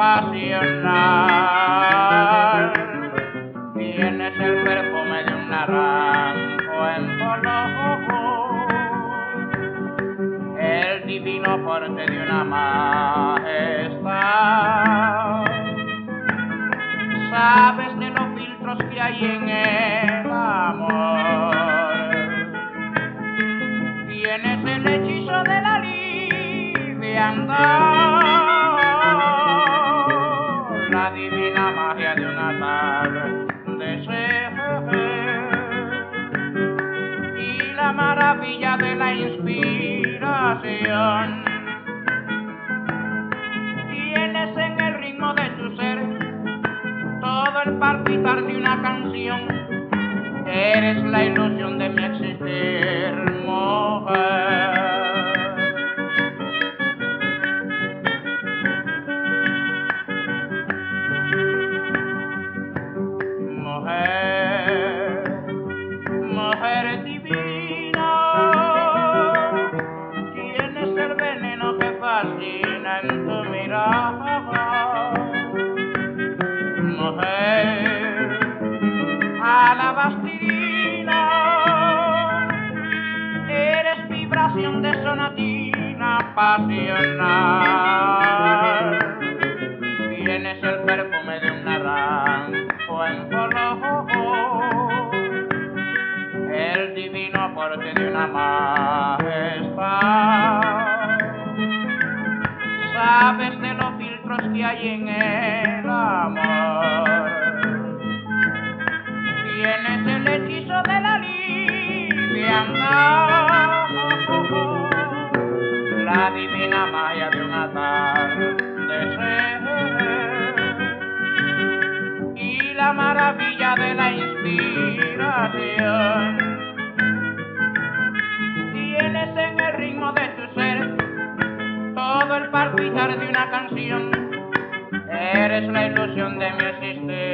pasional. Tienes el perfume de un naranjo en color, el divino porte de una majestad. Sabes de los filtros que hay en el amor. Tienes el hechizo de la liviandad, la divina magia de una tarde y la maravilla de la inspiración. Tienes en el ritmo de tu ser todo el palpitar de una canción. Eres la ilusión de mi existir, mujer. Mujer, mujer divina, tienes el veneno que fascina en tu mirada. Mujer, alabastirina, eres vibración de sonatina pasional. Tienes el perfume de un naranjo en color, el divino aporte de una majestad. Sabes de los filtros que hay en el amor. Tienes el hechizo de la liviandad, la divina magia de un atardecer y la maravilla de la inspiración. Tienes en el ritmo de tu ser todo el palpitar de una canción. Eres la ilusión de mi existir.